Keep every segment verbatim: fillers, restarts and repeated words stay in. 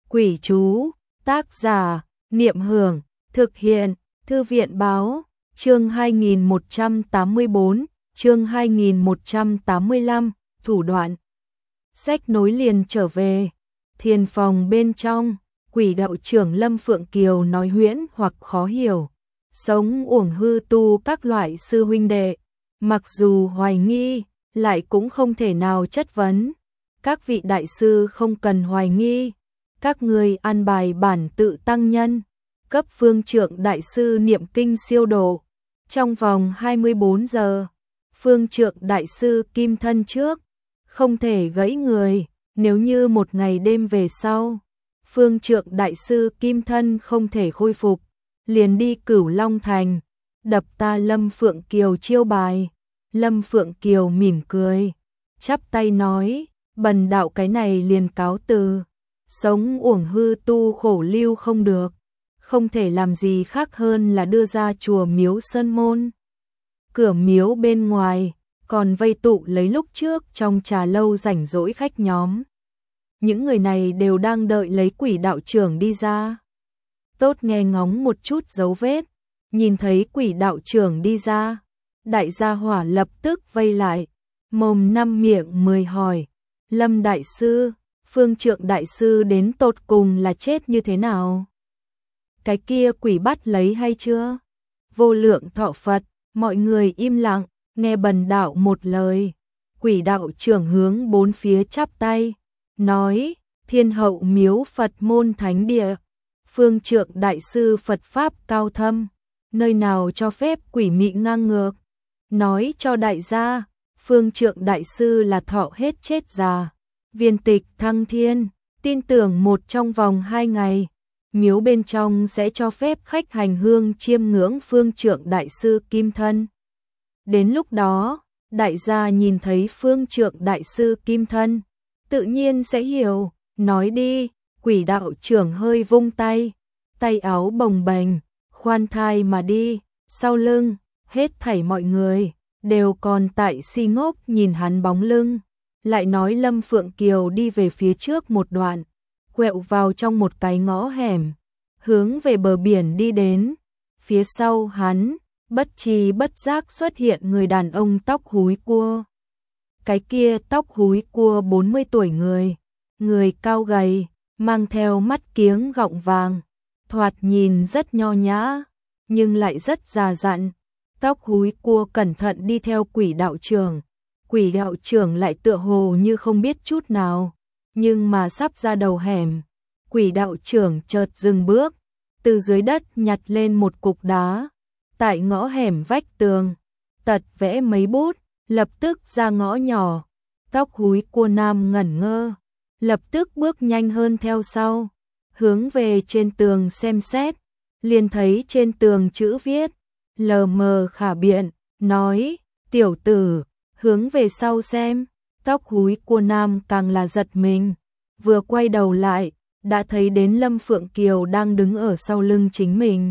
Quỷ chú, tác giả, Niệm Hưởng, thực hiện, Thư viện báo, chương hai nghìn một trăm tám mươi bốn, chương hai nghìn một trăm tám mươi lăm, thủ đoạn. Sách nối liền trở về, thiền phòng bên trong, quỷ đạo trưởng Lâm Phượng Kiều nói huyễn hoặc khó hiểu, sống uổng hư tu các loại sư huynh đệ, mặc dù hoài nghi, lại cũng không thể nào chất vấn. Các vị đại sư không cần hoài nghi, các người an bài bản tự tăng nhân, cấp phương trượng đại sư niệm kinh siêu độ. Trong vòng hai mươi bốn giờ, phương trượng đại sư kim thân trước, không thể gãy người, nếu như một ngày đêm về sau, phương trượng đại sư kim thân không thể khôi phục, liền đi Cửu Long Thành, đập ta Lâm Phượng Kiều chiêu bài. Lâm Phượng Kiều mỉm cười, chắp tay nói, bần đạo cái này liền cáo từ, sống uổng hư tu khổ lưu không được, không thể làm gì khác hơn là đưa ra chùa miếu sơn môn. Cửa miếu bên ngoài, còn vây tụ lấy lúc trước trong trà lâu rảnh rỗi khách nhóm. Những người này đều đang đợi lấy quỷ đạo trưởng đi ra. Tốt nghe ngóng một chút dấu vết, nhìn thấy quỷ đạo trưởng đi ra, đại gia hỏa lập tức vây lại, mồm năm miệng mười hỏi, Lâm đại sư, phương trượng đại sư đến tột cùng là chết như thế nào? Cái kia quỷ bắt lấy hay chưa? Vô lượng thọ Phật, mọi người im lặng, nghe bần đạo một lời. Quỷ đạo trưởng hướng bốn phía chắp tay, nói, thiên hậu miếu Phật môn thánh địa, phương trượng đại sư Phật Pháp cao thâm, nơi nào cho phép quỷ mị ngang ngược. Nói cho đại gia, phương trượng đại sư là thọ hết chết già, viên tịch thăng thiên, tin tưởng một trong vòng hai ngày, miếu bên trong sẽ cho phép khách hành hương chiêm ngưỡng phương trượng đại sư kim thân. Đến lúc đó, đại gia nhìn thấy phương trượng đại sư kim thân, tự nhiên sẽ hiểu, nói đi, quỷ đạo trưởng hơi vung tay, tay áo bồng bềnh, khoan thai mà đi, sau lưng, hết thảy mọi người, đều còn tại si ngốc nhìn hắn bóng lưng, lại nói Lâm Phượng Kiều đi về phía trước một đoạn, quẹo vào trong một cái ngõ hẻm, hướng về bờ biển đi đến, phía sau hắn, bất tri bất giác xuất hiện người đàn ông tóc húi cua. Cái kia tóc húi cua bốn mươi tuổi người, người cao gầy, mang theo mắt kiếng gọng vàng, thoạt nhìn rất nho nhã, nhưng lại rất già dặn. Tóc húi cua cẩn thận đi theo quỷ đạo trưởng, quỷ đạo trưởng lại tựa hồ như không biết chút nào, nhưng mà sắp ra đầu hẻm, quỷ đạo trưởng chợt dừng bước, từ dưới đất nhặt lên một cục đá, tại ngõ hẻm vách tường, tật vẽ mấy bút, lập tức ra ngõ nhỏ. Tóc húi cua nam ngẩn ngơ, lập tức bước nhanh hơn theo sau, hướng về trên tường xem xét, liền thấy trên tường chữ viết, lờ mờ khả biện, nói, tiểu tử, hướng về sau xem. Tóc húi cua nam càng là giật mình, vừa quay đầu lại, đã thấy đến Lâm Phượng Kiều đang đứng ở sau lưng chính mình.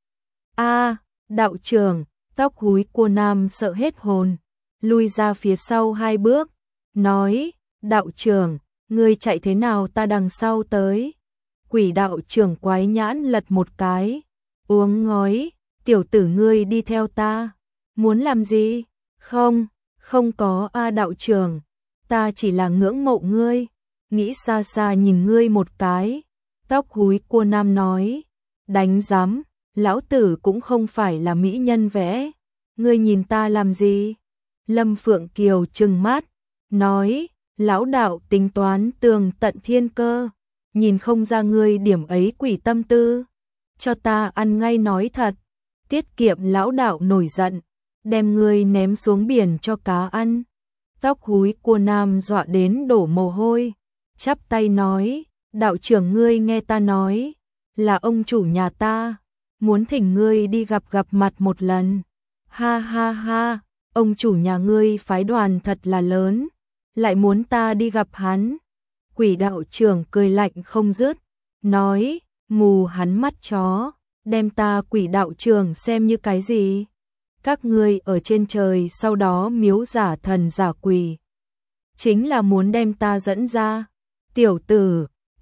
A, đạo trưởng, tóc húi cua nam sợ hết hồn, lui ra phía sau hai bước, nói, đạo trưởng, ngươi chạy thế nào ta đằng sau tới. Quỷ đạo trưởng quái nhãn lật một cái, uống ngói, tiểu tử ngươi đi theo ta, muốn làm gì? Không, không có a đạo trưởng, ta chỉ là ngưỡng mộ ngươi, nghĩ xa xa nhìn ngươi một cái. Tóc húi cua nam nói, đánh giám, lão tử cũng không phải là mỹ nhân vẽ, ngươi nhìn ta làm gì? Lâm Phượng Kiều trừng mắt, nói, lão đạo tính toán tường tận thiên cơ, nhìn không ra ngươi điểm ấy quỷ tâm tư, cho ta ăn ngay nói thật, tiết kiệm lão đạo nổi giận, đem ngươi ném xuống biển cho cá ăn. Tóc húi cua nam dọa đến đổ mồ hôi, chắp tay nói, đạo trưởng ngươi nghe ta nói, là ông chủ nhà ta, muốn thỉnh ngươi đi gặp gặp mặt một lần. Ha ha ha, ông chủ nhà ngươi phái đoàn thật là lớn, lại muốn ta đi gặp hắn. Quỷ đạo trưởng cười lạnh không dứt, nói, mù hắn mắt chó, đem ta quỷ đạo trưởng xem như cái gì? Các ngươi ở trên trời sau đó miếu giả thần giả quỷ, chính là muốn đem ta dẫn ra. Tiểu tử,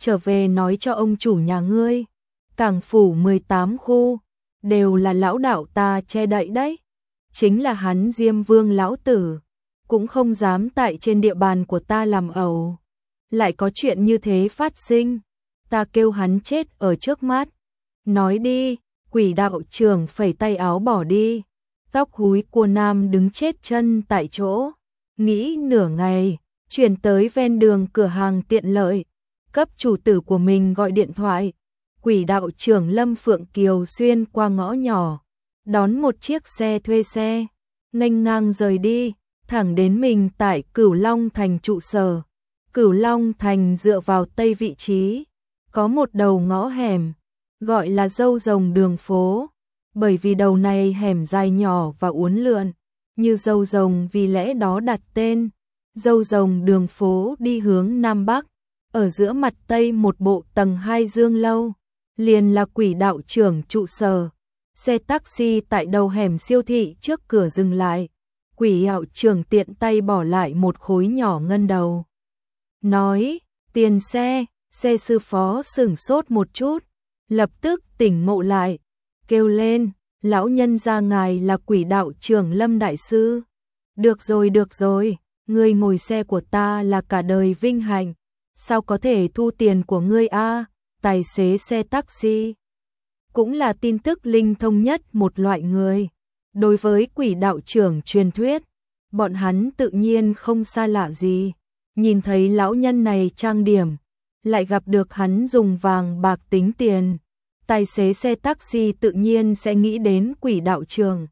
trở về nói cho ông chủ nhà ngươi, Cảng phủ mười tám khu, đều là lão đạo ta che đậy đấy. Chính là hắn Diêm Vương lão tử, cũng không dám tại trên địa bàn của ta làm ẩu. Lại có chuyện như thế phát sinh, ta kêu hắn chết ở trước mắt. Nói đi, quỷ đạo trưởng phẩy tay áo bỏ đi. Tóc húi cua nam đứng chết chân tại chỗ, nghĩ nửa ngày, chuyển tới ven đường cửa hàng tiện lợi, cấp chủ tử của mình gọi điện thoại. Quỷ đạo trưởng Lâm Phượng Kiều xuyên qua ngõ nhỏ, đón một chiếc xe thuê xe, nghênh ngang rời đi, thẳng đến mình tại Cửu Long Thành trụ sở. Cửu Long Thành dựa vào tây vị trí, có một đầu ngõ hẻm, gọi là Dâu Rồng đường phố, bởi vì đầu này hẻm dài nhỏ và uốn lượn, như dâu rồng vì lẽ đó đặt tên. Dâu Rồng đường phố đi hướng Nam Bắc, ở giữa mặt Tây một bộ tầng hai dương lâu, liền là quỷ đạo trưởng trụ sở. Xe taxi tại đầu hẻm siêu thị trước cửa dừng lại, quỷ đạo trưởng tiện tay bỏ lại một khối nhỏ ngân đầu. Nói, tiền xe, xe sư phó sửng sốt một chút, lập tức tỉnh ngộ lại, kêu lên, lão nhân gia ngài là quỷ đạo trưởng Lâm đại sư. Được rồi được rồi, ngươi ngồi xe của ta là cả đời vinh hạnh, sao có thể thu tiền của ngươi a? Tài xế xe taxi cũng là tin tức linh thông nhất một loại người. Đối với quỷ đạo trưởng truyền thuyết, bọn hắn tự nhiên không xa lạ gì. Nhìn thấy lão nhân này trang điểm, lại gặp được hắn dùng vàng bạc tính tiền, tài xế xe taxi tự nhiên sẽ nghĩ đến quỷ đạo trưởng.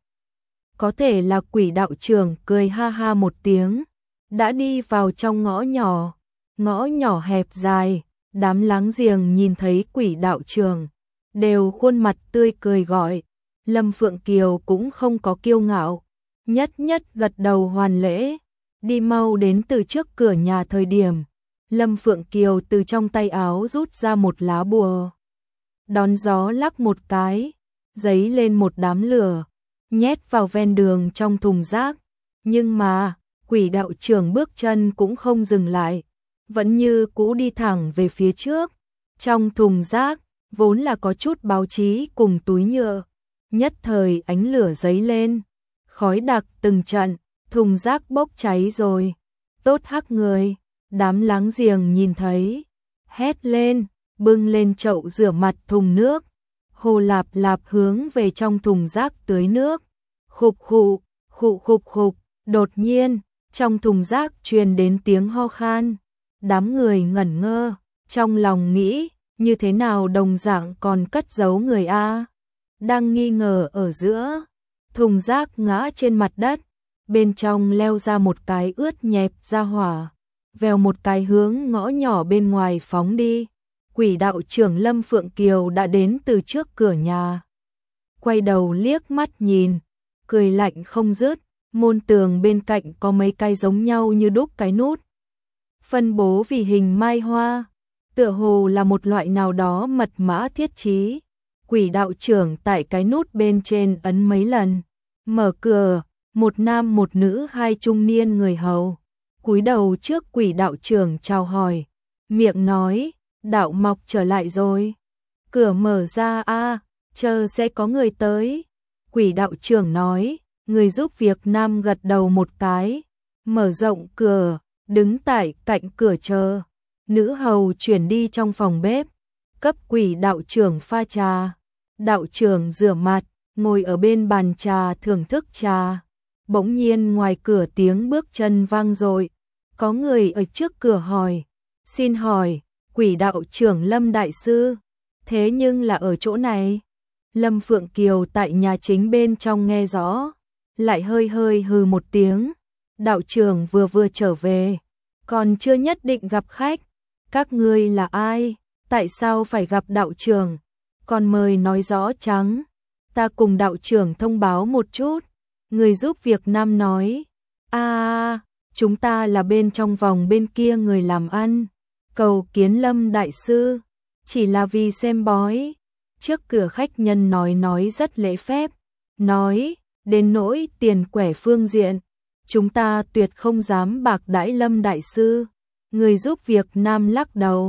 Có thể là quỷ đạo trưởng cười ha ha một tiếng, đã đi vào trong ngõ nhỏ, ngõ nhỏ hẹp dài, đám láng giềng nhìn thấy quỷ đạo trưởng, đều khuôn mặt tươi cười gọi. Lâm Phượng Kiều cũng không có kiêu ngạo, nhất nhất gật đầu hoàn lễ. Đi mau đến từ trước cửa nhà thời điểm, Lâm Phượng Kiều từ trong tay áo rút ra một lá bùa, đón gió lắc một cái, giấy lên một đám lửa, nhét vào ven đường trong thùng rác. Nhưng mà, quỷ đạo trưởng bước chân cũng không dừng lại, vẫn như cũ đi thẳng về phía trước. Trong thùng rác, vốn là có chút báo chí cùng túi nhựa, nhất thời ánh lửa giấy lên, khói đặc từng trận, thùng rác bốc cháy rồi. Tốt hắc người, đám láng giềng nhìn thấy, hét lên, bưng lên chậu rửa mặt thùng nước, hồ lạp lạp hướng về trong thùng rác tưới nước. Khục khụ, khụ khục khục, đột nhiên, trong thùng rác truyền đến tiếng ho khan. Đám người ngẩn ngơ, trong lòng nghĩ, như thế nào đồng dạng còn cất giấu người a? Đang nghi ngờ ở giữa, thùng rác ngã trên mặt đất, bên trong leo ra một cái ướt nhẹp ra hỏa, vèo một cái hướng ngõ nhỏ bên ngoài phóng đi. Quỷ đạo trưởng Lâm Phượng Kiều đã đến từ trước cửa nhà, quay đầu liếc mắt nhìn, cười lạnh không dứt. Môn tường bên cạnh có mấy cái giống nhau như đúc cái nút, phân bố vì hình mai hoa, tựa hồ là một loại nào đó mật mã thiết trí. Quỷ đạo trưởng tại cái nút bên trên ấn mấy lần, mở cửa, một nam một nữ hai trung niên người hầu, cúi đầu trước quỷ đạo trưởng chào hỏi, miệng nói, đạo mọc trở lại rồi. Cửa mở ra a, chờ sẽ có người tới. Quỷ đạo trưởng nói, người giúp việc nam gật đầu một cái, mở rộng cửa, đứng tại cạnh cửa chờ. Nữ hầu chuyển đi trong phòng bếp, cấp quỷ đạo trưởng pha trà. Đạo trưởng rửa mặt, ngồi ở bên bàn trà thưởng thức trà. Bỗng nhiên ngoài cửa tiếng bước chân vang dội, có người ở trước cửa hỏi, xin hỏi, quỷ đạo trưởng Lâm đại sư, thế nhưng là ở chỗ này. Lâm Phượng Kiều tại nhà chính bên trong nghe rõ, lại hơi hơi hừ một tiếng, đạo trưởng vừa vừa trở về, còn chưa nhất định gặp khách, các ngươi là ai, tại sao phải gặp đạo trưởng, còn mời nói rõ trắng, ta cùng đạo trưởng thông báo một chút. Người giúp việc nam nói, a, chúng ta là bên trong vòng bên kia người làm ăn, cầu kiến Lâm đại sư, chỉ là vì xem bói. Trước cửa khách nhân nói nói rất lễ phép, nói, đến nỗi tiền quẻ phương diện, chúng ta tuyệt không dám bạc đãi Lâm đại sư. Người giúp việc nam lắc đầu,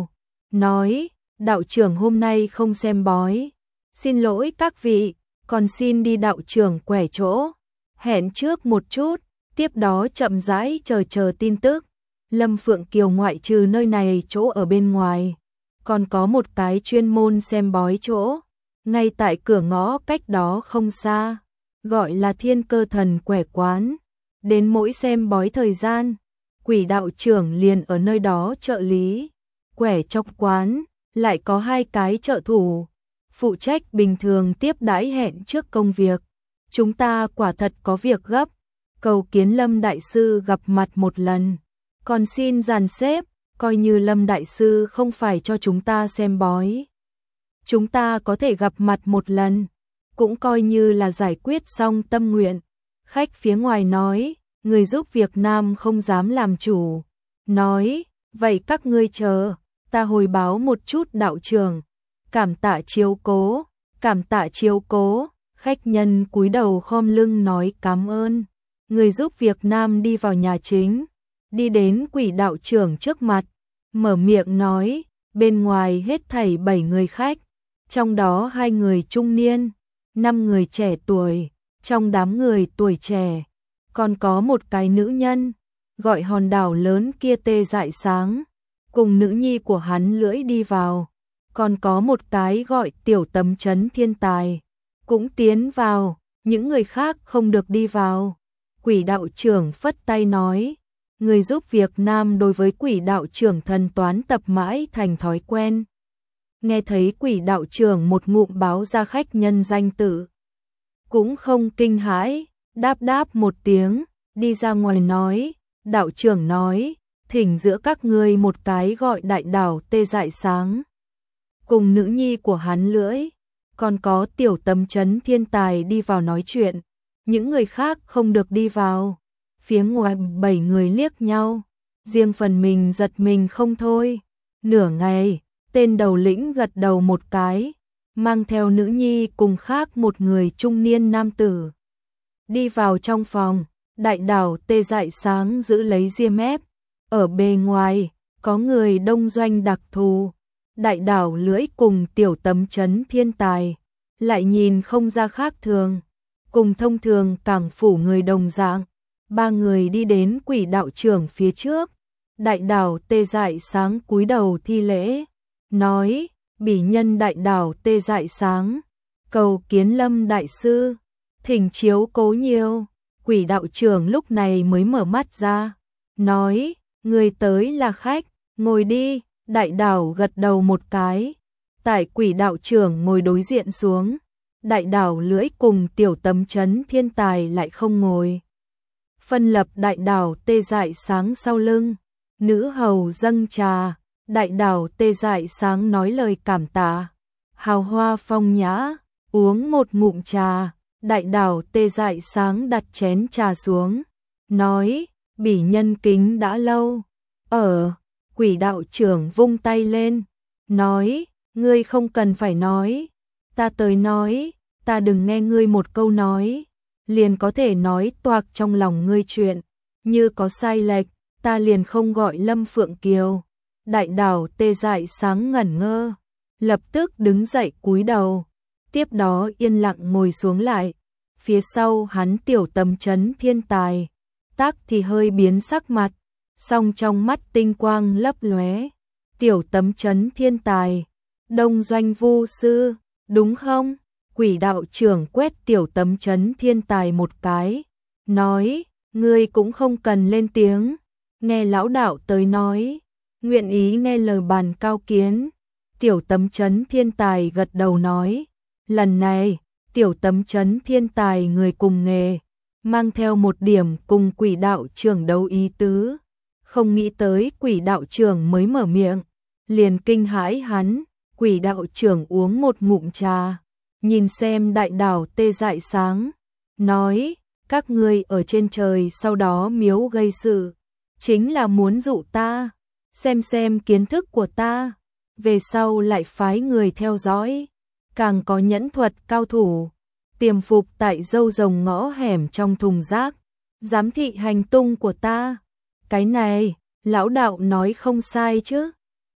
nói, đạo trưởng hôm nay không xem bói. Xin lỗi các vị, còn xin đi đạo trưởng quẻ chỗ. Hẹn trước một chút, tiếp đó chậm rãi chờ chờ tin tức. Lâm Phượng Kiều ngoại trừ nơi này chỗ ở bên ngoài, còn có một cái chuyên môn xem bói chỗ, ngay tại cửa ngõ cách đó không xa, gọi là Thiên Cơ Thần Quẻ Quán. Đến mỗi xem bói thời gian, Quỷ đạo trưởng liền ở nơi đó trợ lý. Quẻ trong quán lại có hai cái trợ thủ, phụ trách bình thường tiếp đãi hẹn trước công việc. Chúng ta quả thật có việc gấp, cầu kiến Lâm đại sư gặp mặt một lần. Còn xin dàn xếp, coi như Lâm đại sư không phải cho chúng ta xem bói, chúng ta có thể gặp mặt một lần, cũng coi như là giải quyết xong tâm nguyện. Khách phía ngoài nói, người giúp việc nam không dám làm chủ. Nói, vậy các ngươi chờ, ta hồi báo một chút đạo trưởng. Cảm tạ chiếu cố, cảm tạ chiếu cố. Khách nhân cúi đầu khom lưng nói cảm ơn. Người giúp việc nam đi vào nhà chính, đi đến Quỷ đạo trưởng trước mặt, mở miệng nói, bên ngoài hết thảy bảy người khách, trong đó hai người trung niên, năm người trẻ tuổi. Trong đám người tuổi trẻ, còn có một cái nữ nhân, gọi hòn đảo lớn kia Tê Dại Sáng, cùng nữ nhi của hắn Lưỡi đi vào. Còn có một cái gọi Tiểu Tấm Chấn Thiên Tài, cũng tiến vào, những người khác không được đi vào. Quỷ đạo trưởng phất tay nói, người giúp việc nam đối với quỷ đạo trưởng thần toán tập mãi thành thói quen. Nghe thấy quỷ đạo trưởng một ngụm báo ra khách nhân danh tự, cũng không kinh hãi, đáp đáp một tiếng, đi ra ngoài nói, đạo trưởng nói, thỉnh giữa các ngươi một cái gọi đại đảo Tê Dại Sáng, cùng nữ nhi của hắn Lưỡi, còn có Tiểu Tấm Chấn Thiên Tài đi vào nói chuyện, những người khác không được đi vào. Phía ngoài bảy người liếc nhau, riêng phần mình giật mình không thôi. Nửa ngày, tên đầu lĩnh gật đầu một cái, mang theo nữ nhi cùng khác một người trung niên nam tử. Đi vào trong phòng, đại đảo Tê Dại Sáng giữ lấy diêm ép. Ở bề ngoài, có người đông doanh đặc thù. Đại đảo Lưỡi cùng Tiểu Tấm Chấn Thiên Tài, lại nhìn không ra khác thường. Cùng thông thường cảng phủ người đồng dạng. Ba người đi đến quỷ đạo trưởng phía trước. Đại đảo Tê Dại Sáng cúi đầu thi lễ, nói, bỉ nhân đại đảo Tê Dại Sáng, cầu kiến Lâm đại sư, thỉnh chiếu cố nhiều. Quỷ đạo trưởng lúc này mới mở mắt ra, nói, người tới là khách, ngồi đi. Đại đảo gật đầu một cái, tại quỷ đạo trưởng ngồi đối diện xuống. Đại đảo Lưỡi cùng Tiểu Tấm Chấn Thiên Tài lại không ngồi, phân lập đại đảo Tê Dại Sáng sau lưng. Nữ hầu dâng trà, đại đảo Tê Dại Sáng nói lời cảm tạ, hào hoa phong nhã, uống một ngụm trà. Đại đảo Tê Dại Sáng đặt chén trà xuống, nói, bỉ nhân kính đã lâu. Ở, quỷ đạo trưởng vung tay lên, nói, ngươi không cần phải nói, ta tới nói, ta đừng nghe ngươi một câu nói, liền có thể nói toạc trong lòng ngươi chuyện, như có sai lệch, ta liền không gọi Lâm Phượng Kiều. Đại đảo Tê Dại Sáng ngẩn ngơ, lập tức đứng dậy cúi đầu, tiếp đó yên lặng ngồi xuống lại. Phía sau hắn Tiểu Tấm Chấn Thiên Tài, tác thì hơi biến sắc mặt, song trong mắt tinh quang lấp lóe. Tiểu Tấm Chấn Thiên Tài, đông doanh vu sư, đúng không? Quỷ đạo trưởng quét Tiểu Tấm Chấn Thiên Tài một cái, nói, ngươi cũng không cần lên tiếng, nghe lão đạo tới nói, nguyện ý nghe lời bàn cao kiến. Tiểu Tấm Chấn Thiên Tài gật đầu nói, lần này, Tiểu Tấm Chấn Thiên Tài người cùng nghề, mang theo một điểm cùng quỷ đạo trưởng đấu ý tứ. Không nghĩ tới quỷ đạo trưởng mới mở miệng, liền kinh hãi hắn. Quỷ đạo trưởng uống một ngụm trà, nhìn xem đại đảo Tê Dại Sáng, nói, các ngươi ở trên trời sau đó miếu gây sự, chính là muốn dụ ta, xem xem kiến thức của ta, về sau lại phái người theo dõi, càng có nhẫn thuật cao thủ, tiềm phục tại dâu rồng ngõ hẻm trong thùng rác, giám thị hành tung của ta. Cái này, lão đạo nói không sai chứ?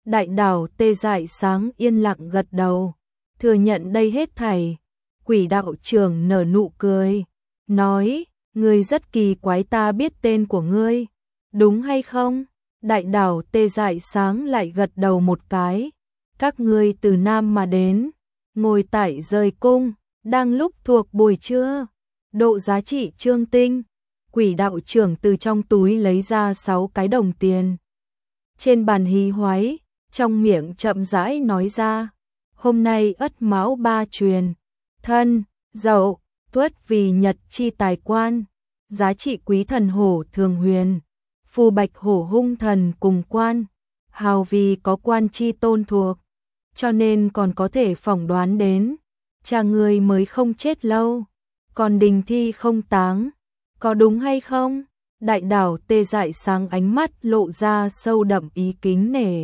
Đại đảo Tê Dại Sáng yên lặng gật đầu, thừa nhận đây hết thảy. Quỷ đạo trưởng nở nụ cười, nói, ngươi rất kỳ quái, ta biết tên của ngươi, đúng hay không? Đại đảo Tê Dại Sáng lại gật đầu một cái, các ngươi từ Nam mà đến, ngồi tại rời cung, đang lúc thuộc buổi trưa, độ giá trị trương tinh. Quỷ đạo trưởng từ trong túi lấy ra sáu cái đồng tiền. Trên bàn hí hoáy, trong miệng chậm rãi nói ra, hôm nay Ất Mão ba truyền, Thân, Dậu, Tuất vì nhật chi tài quan, giá trị quý thần hổ thường huyền, phù bạch hổ hung thần cùng quan, hào vì có quan chi tôn thuộc, cho nên còn có thể phỏng đoán đến, cha người mới không chết lâu, còn đình thi không táng, có đúng hay không? Đại đảo Tê Dại Sáng ánh mắt lộ ra sâu đậm ý kính nể.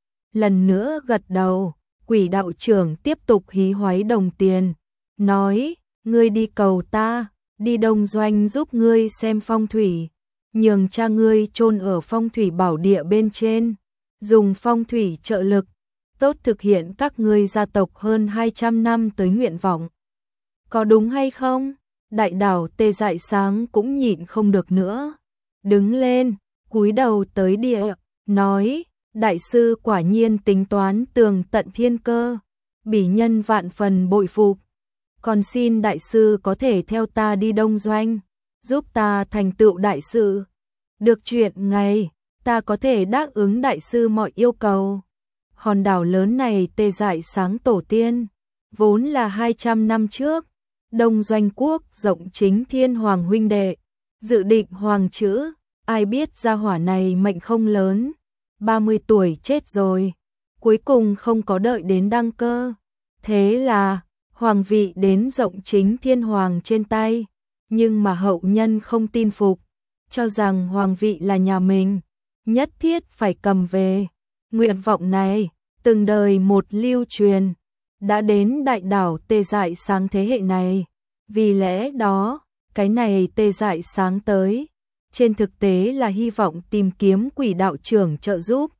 Lần nữa gật đầu, quỷ đạo trưởng tiếp tục hí hoáy đồng tiền, nói, ngươi đi cầu ta, đi Đông Doanh giúp ngươi xem phong thủy, nhường cha ngươi chôn ở phong thủy bảo địa bên trên, dùng phong thủy trợ lực, tốt thực hiện các ngươi gia tộc hơn hai trăm năm tới nguyện vọng. Có đúng hay không? Đại đảo Tê Dại Sáng cũng nhịn không được nữa, đứng lên, cúi đầu tới địa, nói, đại sư quả nhiên tính toán tường tận thiên cơ, bỉ nhân vạn phần bội phục, còn xin đại sư có thể theo ta đi Đông Doanh, giúp ta thành tựu đại sự. Được chuyện ngày, ta có thể đáp ứng đại sư mọi yêu cầu. Hòn đảo lớn này Tê Dại Sáng tổ tiên, vốn là hai trăm năm trước, Đông Doanh quốc rộng chính thiên hoàng huynh đệ, dự định hoàng chữ, ai biết gia hỏa này mệnh không lớn, ba mươi tuổi chết rồi, cuối cùng không có đợi đến đăng cơ. Thế là, hoàng vị đến rộng chính thiên hoàng trên tay, nhưng mà hậu nhân không tin phục, cho rằng hoàng vị là nhà mình, nhất thiết phải cầm về. Nguyện vọng này, từng đời một lưu truyền, đã đến đại đảo Tê Dại Sáng thế hệ này. Vì lẽ đó, cái này Tê Dại Sáng tới, trên thực tế là hy vọng tìm kiếm quỷ đạo trưởng trợ giúp,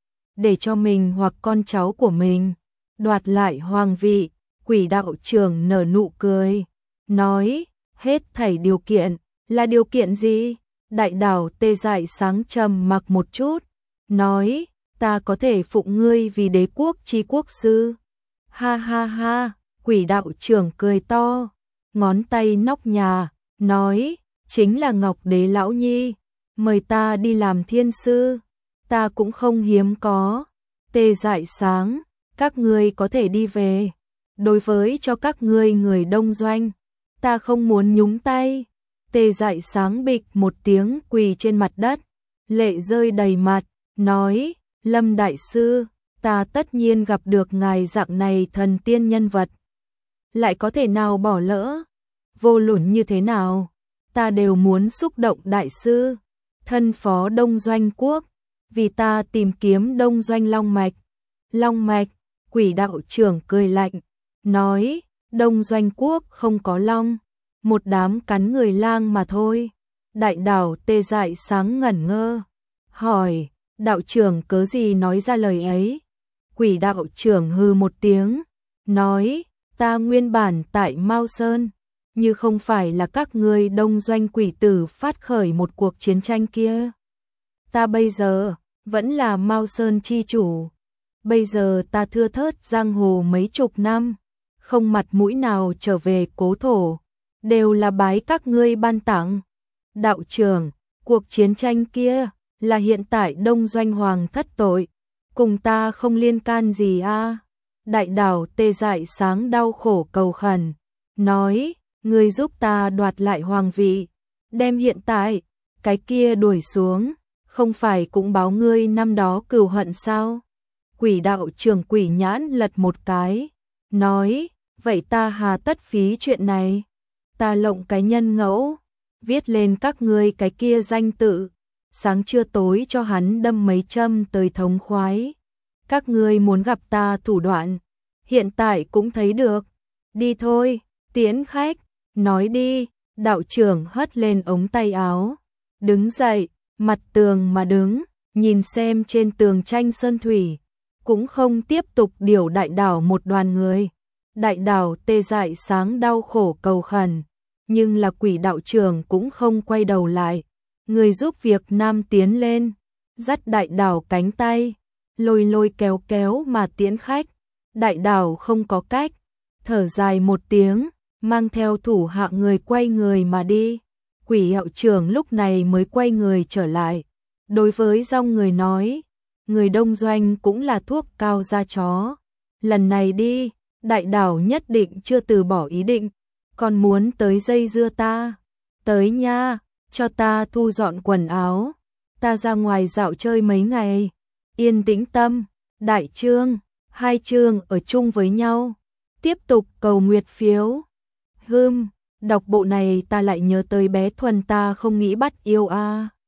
để cho mình hoặc con cháu của mình đoạt lại hoàng vị. Quỷ đạo trưởng nở nụ cười, nói, hết thảy điều kiện, là điều kiện gì? Đại đảo Tê Dại Sáng trầm mặc một chút, nói, ta có thể phụng ngươi vì đế quốc chi quốc sư. Ha ha ha, quỷ đạo trưởng cười to, ngón tay nóc nhà, nói, chính là Ngọc Đế lão nhi, mời ta đi làm thiên sư, ta cũng không hiếm có. Tê Dại Sáng, các ngươi có thể đi về. Đối với cho các ngươi người Đông Doanh, ta không muốn nhúng tay. Tê Dại Sáng bịch một tiếng quỳ trên mặt đất, lệ rơi đầy mặt, nói, Lâm đại sư, ta tất nhiên gặp được ngài dạng này thần tiên nhân vật, lại có thể nào bỏ lỡ, vô luận như thế nào, ta đều muốn xúc động đại sư, thân phó Đông Doanh quốc, vì ta tìm kiếm Đông Doanh long mạch. Long mạch, quỷ đạo trưởng cười lạnh, nói, Đông Doanh quốc không có long, một đám cắn người lang mà thôi. Đại đảo Tê Dại Sáng ngẩn ngơ, hỏi, đạo trưởng cớ gì nói ra lời ấy? Quỷ đạo trưởng hừ một tiếng, nói, ta nguyên bản tại Mao Sơn, như không phải là các ngươi Đông Doanh quỷ tử phát khởi một cuộc chiến tranh kia. Ta bây giờ, vẫn là Mao Sơn chi chủ. Bây giờ ta thưa thớt giang hồ mấy chục năm, không mặt mũi nào trở về cố thổ, đều là bái các ngươi ban tặng. Đạo trưởng, cuộc chiến tranh kia, là hiện tại Đông Doanh hoàng thất tội, cùng ta không liên can gì a. À? Đại đảo Tê Dại Sáng đau khổ cầu khẩn, nói, ngươi giúp ta đoạt lại hoàng vị, đem hiện tại, cái kia đuổi xuống, không phải cũng báo ngươi năm đó cừu hận sao? Quỷ đạo trưởng quỷ nhãn lật một cái, nói, vậy ta hà tất phí chuyện này, ta lộng cái nhân ngẫu, viết lên các ngươi cái kia danh tự, sáng trưa tối cho hắn đâm mấy châm tới thống khoái. Các ngươi muốn gặp ta thủ đoạn, hiện tại cũng thấy được, đi thôi, tiễn khách, nói đi. Đạo trưởng hất lên ống tay áo, đứng dậy, mặt tường mà đứng, nhìn xem trên tường tranh sơn thủy, cũng không tiếp tục điều đại đảo một đoàn người. Đại đảo tê dại sáng đau khổ cầu khẩn, nhưng là quỷ đạo trưởng cũng không quay đầu lại. Người giúp việc nam tiến lên, dắt đại đảo cánh tay, lôi lôi kéo kéo mà tiễn khách. Đại đảo không có cách, thở dài một tiếng, mang theo thủ hạ người quay người mà đi. Quỷ hiệu trưởng lúc này mới quay người trở lại. Đối với dòng người nói, người đông doanh cũng là thuốc cao da chó. Lần này đi, đại đảo nhất định chưa từ bỏ ý định, còn muốn tới dây dưa ta. Tới nha, cho ta thu dọn quần áo, ta ra ngoài dạo chơi mấy ngày. Yên tĩnh tâm, đại trương, hai chương ở chung với nhau. Tiếp tục cầu nguyệt phiếu. Hừm, đọc bộ này ta lại nhớ tới bé Thuần ta không nghĩ bắt yêu a. À.